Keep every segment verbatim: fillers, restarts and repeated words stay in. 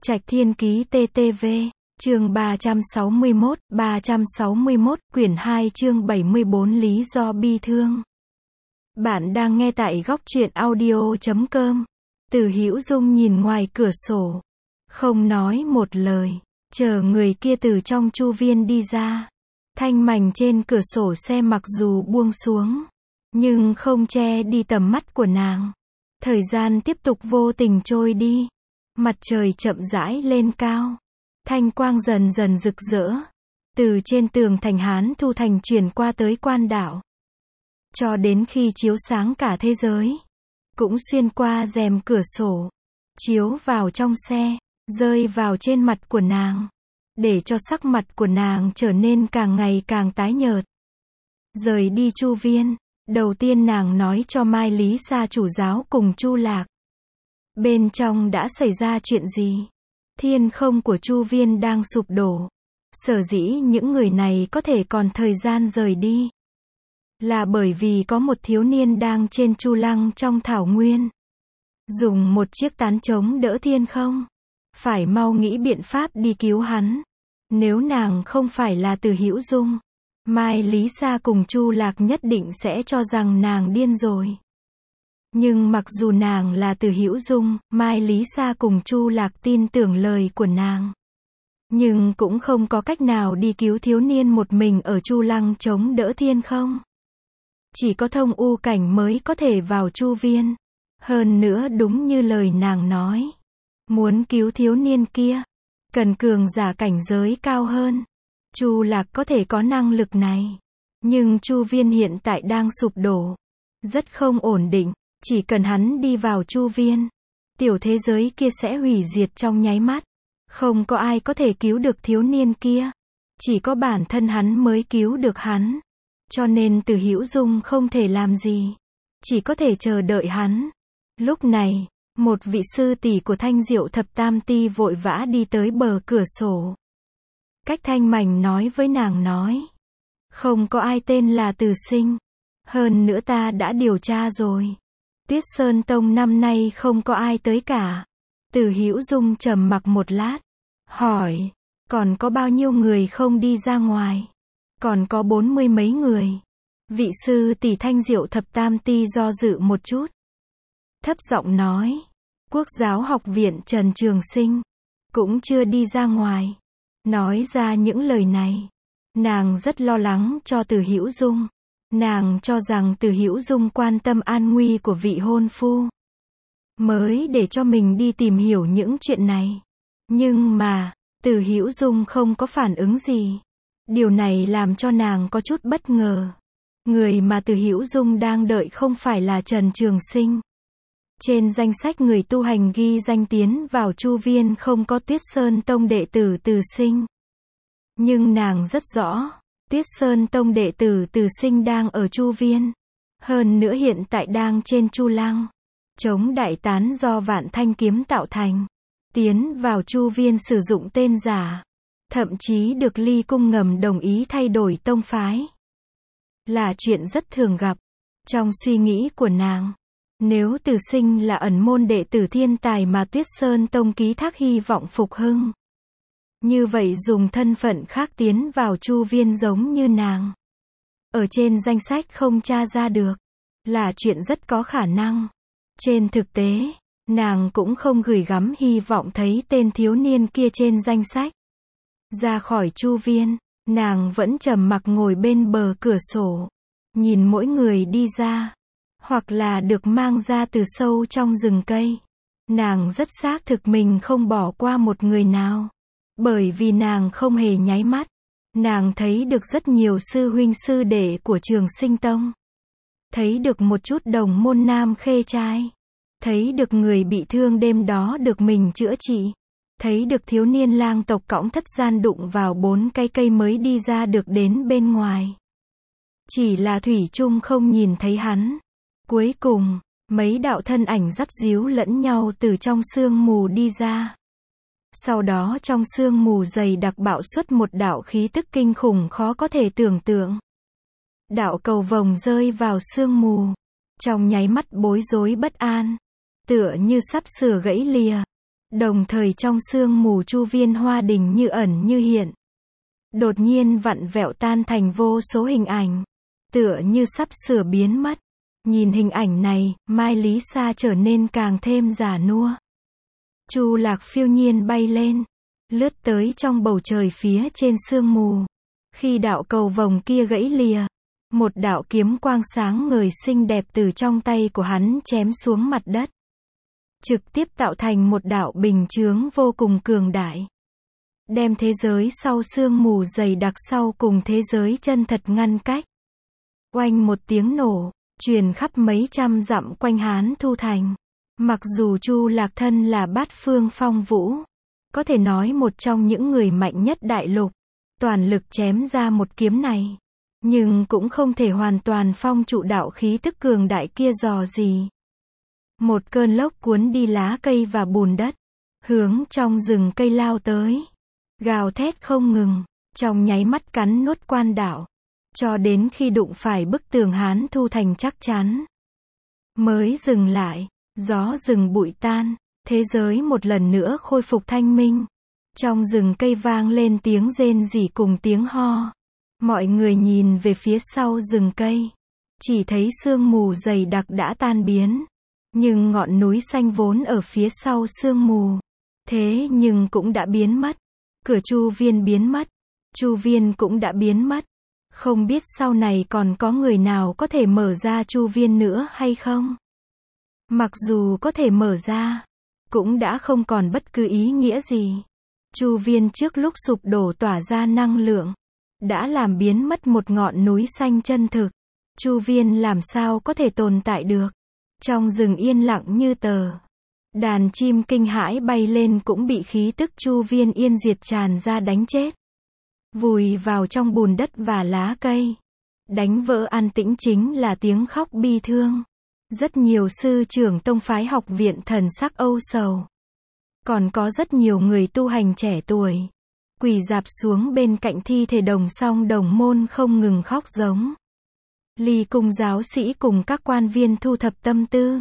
Trạch Thiên Ký tê tê vê, chương ba trăm sáu mươi mốt, ba trăm sáu mươi mốt, quyển hai chương bảy mươi bốn lý do bi thương. Bạn đang nghe tại góc truyện audio chấm com. Từ Hữu Dung nhìn ngoài cửa sổ, không nói một lời, chờ người kia từ trong chu viên đi ra. Thanh mảnh trên cửa sổ xe mặc dù buông xuống, nhưng không che đi tầm mắt của nàng. Thời gian tiếp tục vô tình trôi đi. Mặt trời chậm rãi lên cao. Thanh quang dần dần rực rỡ. Từ trên tường thành Hán Thu Thành truyền qua tới quan đảo. Cho đến khi chiếu sáng cả thế giới. Cũng xuyên qua rèm cửa sổ. Chiếu vào trong xe. Rơi vào trên mặt của nàng. Để cho sắc mặt của nàng trở nên càng ngày càng tái nhợt. Rời đi chu viên. Đầu tiên nàng nói cho Mai Lý Sa chủ giáo cùng Chu Lạc. Bên trong đã xảy ra chuyện gì? Thiên không của chu viên đang sụp đổ. Sở dĩ những người này có thể còn thời gian rời đi. Là bởi vì có một thiếu niên đang trên chu lăng trong thảo nguyên. Dùng một chiếc tán chống đỡ thiên không. Phải mau nghĩ biện pháp đi cứu hắn. Nếu nàng không phải là Từ Hữu Dung, Mai Lý Sa cùng Chu Lạc nhất định sẽ cho rằng nàng điên rồi. Nhưng mặc dù nàng là Từ Hữu Dung, Mai Lý Sa cùng Chu Lạc tin tưởng lời của nàng. Nhưng cũng không có cách nào đi cứu thiếu niên một mình ở chu lăng chống đỡ thiên không. Chỉ có thông u cảnh mới có thể vào chu viên. Hơn nữa đúng như lời nàng nói. Muốn cứu thiếu niên kia, cần cường giả cảnh giới cao hơn. Chu Lạc có thể có năng lực này. Nhưng chu viên hiện tại đang sụp đổ. Rất không ổn định. Chỉ cần hắn đi vào chu viên, tiểu thế giới kia sẽ hủy diệt trong nháy mắt. Không có ai có thể cứu được thiếu niên kia. Chỉ có bản thân hắn mới cứu được hắn. Cho nên Từ Hữu Dung không thể làm gì. Chỉ có thể chờ đợi hắn. Lúc này, một vị sư tỷ của Thanh Diệu Thập Tam Ti vội vã đi tới bờ cửa sổ. Cách Thanh Mảnh nói với nàng nói. Không có ai tên là Từ Sinh. Hơn nữa ta đã điều tra rồi. Tuyết Sơn Tông năm nay không có ai tới cả. Từ Hữu Dung trầm mặc một lát. Hỏi. Còn có bao nhiêu người không đi ra ngoài? Còn có bốn mươi mấy người. Vị sư tỷ Thanh Diệu Thập Tam Ti do dự một chút. Thấp giọng nói. Quốc giáo học viện Trần Trường Sinh. Cũng chưa đi ra ngoài. Nói ra những lời này. Nàng rất lo lắng cho Từ Hữu Dung. Nàng cho rằng Từ Hữu Dung quan tâm an nguy của vị hôn phu. Mới để cho mình đi tìm hiểu những chuyện này. Nhưng mà, Từ Hữu Dung không có phản ứng gì. Điều này làm cho nàng có chút bất ngờ. Người mà Từ Hữu Dung đang đợi không phải là Trần Trường Sinh. Trên danh sách người tu hành ghi danh tiến vào chu viên không có Tuyết Sơn Tông đệ tử Từ Sinh. Nhưng nàng rất rõ. Tuyết Sơn Tông đệ tử Từ Sinh đang ở chu viên. Hơn nữa hiện tại đang trên chu lăng. Chống đại tán do Vạn Thanh kiếm tạo thành. Tiến vào chu viên sử dụng tên giả. Thậm chí được Ly Cung ngầm đồng ý thay đổi tông phái. Là chuyện rất thường gặp. Trong suy nghĩ của nàng. Nếu Từ Sinh là ẩn môn đệ tử thiên tài mà Tuyết Sơn Tông ký thác hy vọng phục hưng. Như vậy dùng thân phận khác tiến vào chu viên giống như nàng. Ở trên danh sách không tra ra được. Là chuyện rất có khả năng. Trên thực tế, nàng cũng không gửi gắm hy vọng thấy tên thiếu niên kia trên danh sách. Ra khỏi chu viên, nàng vẫn trầm mặc ngồi bên bờ cửa sổ. Nhìn mỗi người đi ra. Hoặc là được mang ra từ sâu trong rừng cây. Nàng rất xác thực mình không bỏ qua một người nào. Bởi vì nàng không hề nháy mắt. Nàng thấy được rất nhiều sư huynh sư đệ của Trường Sinh Tông. Thấy được một chút đồng môn nam khê trai. Thấy được người bị thương đêm đó được mình chữa trị. Thấy được thiếu niên lang tộc cõng thất gian đụng vào bốn cây cây mới đi ra được đến bên ngoài. Chỉ là thủy chung không nhìn thấy hắn. Cuối cùng, mấy đạo thân ảnh dắt díu lẫn nhau từ trong sương mù đi ra. Sau đó trong sương mù dày đặc bạo xuất một đạo khí tức kinh khủng khó có thể tưởng tượng. Đạo cầu vồng rơi vào sương mù. Trong nháy mắt bối rối bất an. Tựa như sắp sửa gãy lìa. Đồng thời trong sương mù chu viên hoa đình như ẩn như hiện. Đột nhiên vặn vẹo tan thành vô số hình ảnh. Tựa như sắp sửa biến mất. Nhìn hình ảnh này, Mai Lý Sa trở nên càng thêm già nua. Chu Lạc phiêu nhiên bay lên. Lướt tới trong bầu trời phía trên sương mù. Khi đạo cầu vồng kia gãy lìa. Một đạo kiếm quang sáng ngời xinh đẹp từ trong tay của hắn chém xuống mặt đất. Trực tiếp tạo thành một đạo bình chướng vô cùng cường đại. Đem thế giới sau sương mù dày đặc sau cùng thế giới chân thật ngăn cách. Oanh một tiếng nổ, truyền khắp mấy trăm dặm quanh Hán Thu Thành. Mặc dù Chu Lạc thân là bát phương phong vũ, có thể nói một trong những người mạnh nhất đại lục, toàn lực chém ra một kiếm này, nhưng cũng không thể hoàn toàn phong trụ đạo khí tức cường đại kia dò gì. Một cơn lốc cuốn đi lá cây và bùn đất, hướng trong rừng cây lao tới, gào thét không ngừng, trong nháy mắt cắn nuốt quan đảo, cho đến khi đụng phải bức tường Hán Thu Thành chắc chắn, mới dừng lại. Gió rừng bụi tan, thế giới một lần nữa khôi phục thanh minh. Trong rừng cây vang lên tiếng rên rỉ cùng tiếng ho. Mọi người nhìn về phía sau rừng cây, chỉ thấy sương mù dày đặc đã tan biến. Nhưng ngọn núi xanh vốn ở phía sau sương mù, thế nhưng cũng đã biến mất. Cửa Chu Viên biến mất, Chu Viên cũng đã biến mất. Không biết sau này còn có người nào có thể mở ra Chu Viên nữa hay không? Mặc dù có thể mở ra, cũng đã không còn bất cứ ý nghĩa gì. Chu Viên trước lúc sụp đổ tỏa ra năng lượng, đã làm biến mất một ngọn núi xanh chân thực. Chu Viên làm sao có thể tồn tại được? Trong rừng yên lặng như tờ. Đàn chim kinh hãi bay lên cũng bị khí tức Chu Viên yên diệt tràn ra đánh chết. Vùi vào trong bùn đất và lá cây. Đánh vỡ an tĩnh chính là tiếng khóc bi thương. Rất nhiều sư trưởng tông phái học viện thần sắc âu sầu. Còn có rất nhiều người tu hành trẻ tuổi, quỳ rạp xuống bên cạnh thi thể đồng song đồng môn không ngừng khóc giống. Ly Cung giáo sĩ cùng các quan viên thu thập tâm tư.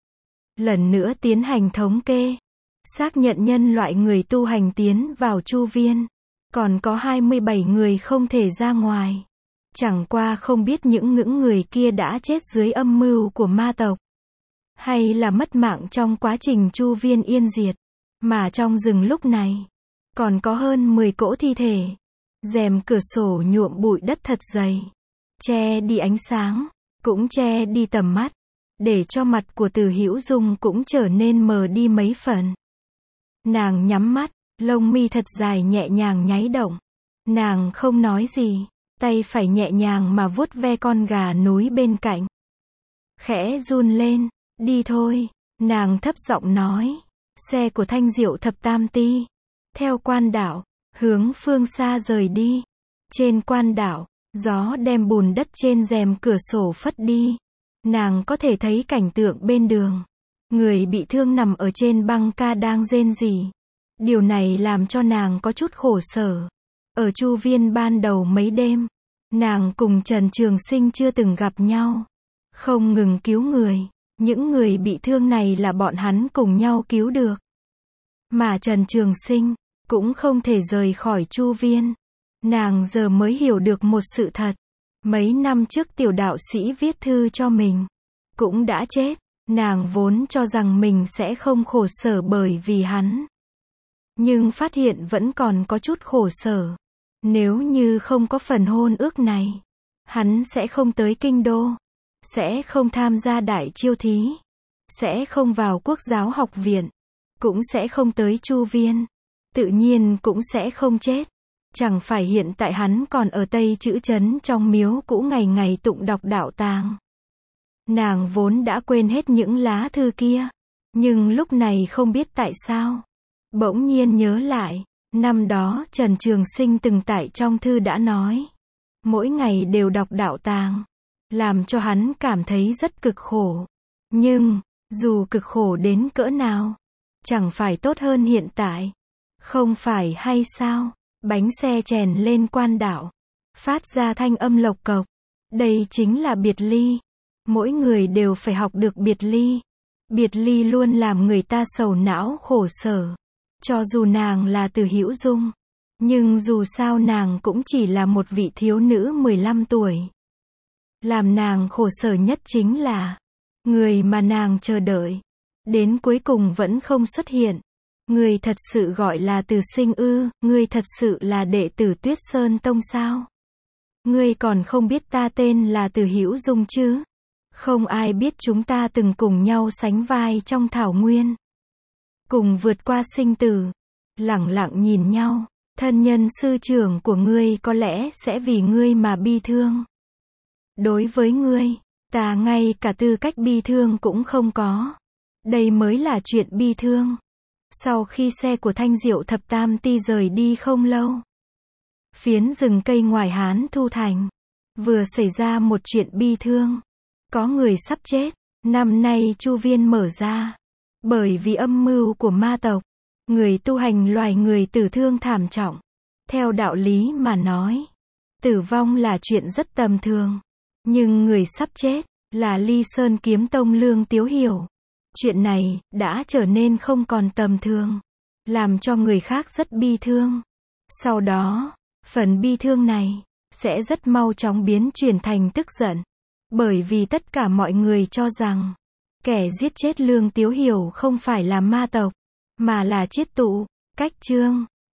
Lần nữa tiến hành thống kê. Xác nhận nhân loại người tu hành tiến vào Chu Viên. Còn có hai mươi bảy người không thể ra ngoài. Chẳng qua không biết những ngưỡng người kia đã chết dưới âm mưu của ma tộc, hay là mất mạng trong quá trình Chu Viên yên diệt. Mà trong rừng lúc này, còn có hơn mười cỗ thi thể. Rèm cửa sổ nhuộm bụi đất thật dày, che đi ánh sáng, cũng che đi tầm mắt, để cho mặt của Từ Hữu Dung cũng trở nên mờ đi mấy phần. Nàng nhắm mắt, lông mi thật dài nhẹ nhàng nháy động. Nàng không nói gì, tay phải nhẹ nhàng mà vuốt ve con gà núi bên cạnh. Khẽ run lên, đi thôi, nàng thấp giọng nói. Xe của Thanh Diệu Thập Tam Ti, theo quan đảo, hướng phương xa rời đi. Trên quan đảo, gió đem bùn đất trên rèm cửa sổ phất đi. Nàng có thể thấy cảnh tượng bên đường. Người bị thương nằm ở trên băng ca đang rên rỉ. Điều này làm cho nàng có chút khổ sở. Ở Chu Viên ban đầu mấy đêm, nàng cùng Trần Trường Sinh chưa từng gặp nhau. Không ngừng cứu người. Những người bị thương này là bọn hắn cùng nhau cứu được. Mà Trần Trường Sinh cũng không thể rời khỏi Chu Viên. Nàng giờ mới hiểu được một sự thật. Mấy năm trước tiểu đạo sĩ viết thư cho mình cũng đã chết. Nàng vốn cho rằng mình sẽ không khổ sở bởi vì hắn. Nhưng phát hiện vẫn còn có chút khổ sở. Nếu như không có phần hôn ước này, hắn sẽ không tới kinh đô. Sẽ không tham gia đại chiêu thí. Sẽ không vào quốc giáo học viện. Cũng sẽ không tới Chu Viên. Tự nhiên cũng sẽ không chết. Chẳng phải hiện tại hắn còn ở Tây Chữ Trấn trong miếu cũ ngày ngày tụng đọc đạo tàng. Nàng vốn đã quên hết những lá thư kia. Nhưng lúc này không biết tại sao. Bỗng nhiên nhớ lại. Năm đó Trần Trường Sinh từng tại trong thư đã nói. Mỗi ngày đều đọc đạo tàng. Làm cho hắn cảm thấy rất cực khổ. Nhưng, dù cực khổ đến cỡ nào, chẳng phải tốt hơn hiện tại. Không phải hay sao? Bánh xe chèn lên quan đảo, phát ra thanh âm lộc cộc. Đây chính là biệt ly. Mỗi người đều phải học được biệt ly. Biệt ly luôn làm người ta sầu não khổ sở. Cho dù nàng là Từ Hữu Dung, nhưng dù sao nàng cũng chỉ là một vị thiếu nữ mười lăm tuổi. Làm nàng khổ sở nhất chính là người mà nàng chờ đợi, đến cuối cùng vẫn không xuất hiện. Người thật sự gọi là Từ Sinh ư? Người thật sự là đệ tử Tuyết Sơn Tông sao? Ngươi còn không biết ta tên là Từ Hữu Dung chứ? Không ai biết chúng ta từng cùng nhau sánh vai trong thảo nguyên, cùng vượt qua sinh tử, lẳng lặng nhìn nhau. Thân nhân sư trưởng của ngươi có lẽ sẽ vì ngươi mà bi thương. Đối với ngươi, ta ngay cả tư cách bi thương cũng không có. Đây mới là chuyện bi thương. Sau khi xe của Thanh Diệu Thập Tam Ti rời đi không lâu, phiến rừng cây ngoài Hán Thu Thành vừa xảy ra một chuyện bi thương. Có người sắp chết. Năm nay chu viên mở ra, bởi vì âm mưu của ma tộc, người tu hành loài người tử thương thảm trọng. Theo đạo lý mà nói, tử vong là chuyện rất tầm thường, nhưng người sắp chết là Ly Sơn Kiếm Tông Lương Tiếu Hiểu. Chuyện này đã trở nên không còn tầm thường, làm cho người khác rất bi thương. Sau đó, phần bi thương này sẽ rất mau chóng biến chuyển thành tức giận, bởi vì tất cả mọi người cho rằng kẻ giết chết Lương Tiếu Hiểu không phải là ma tộc, mà là Chiết Tụ, Cách Trương.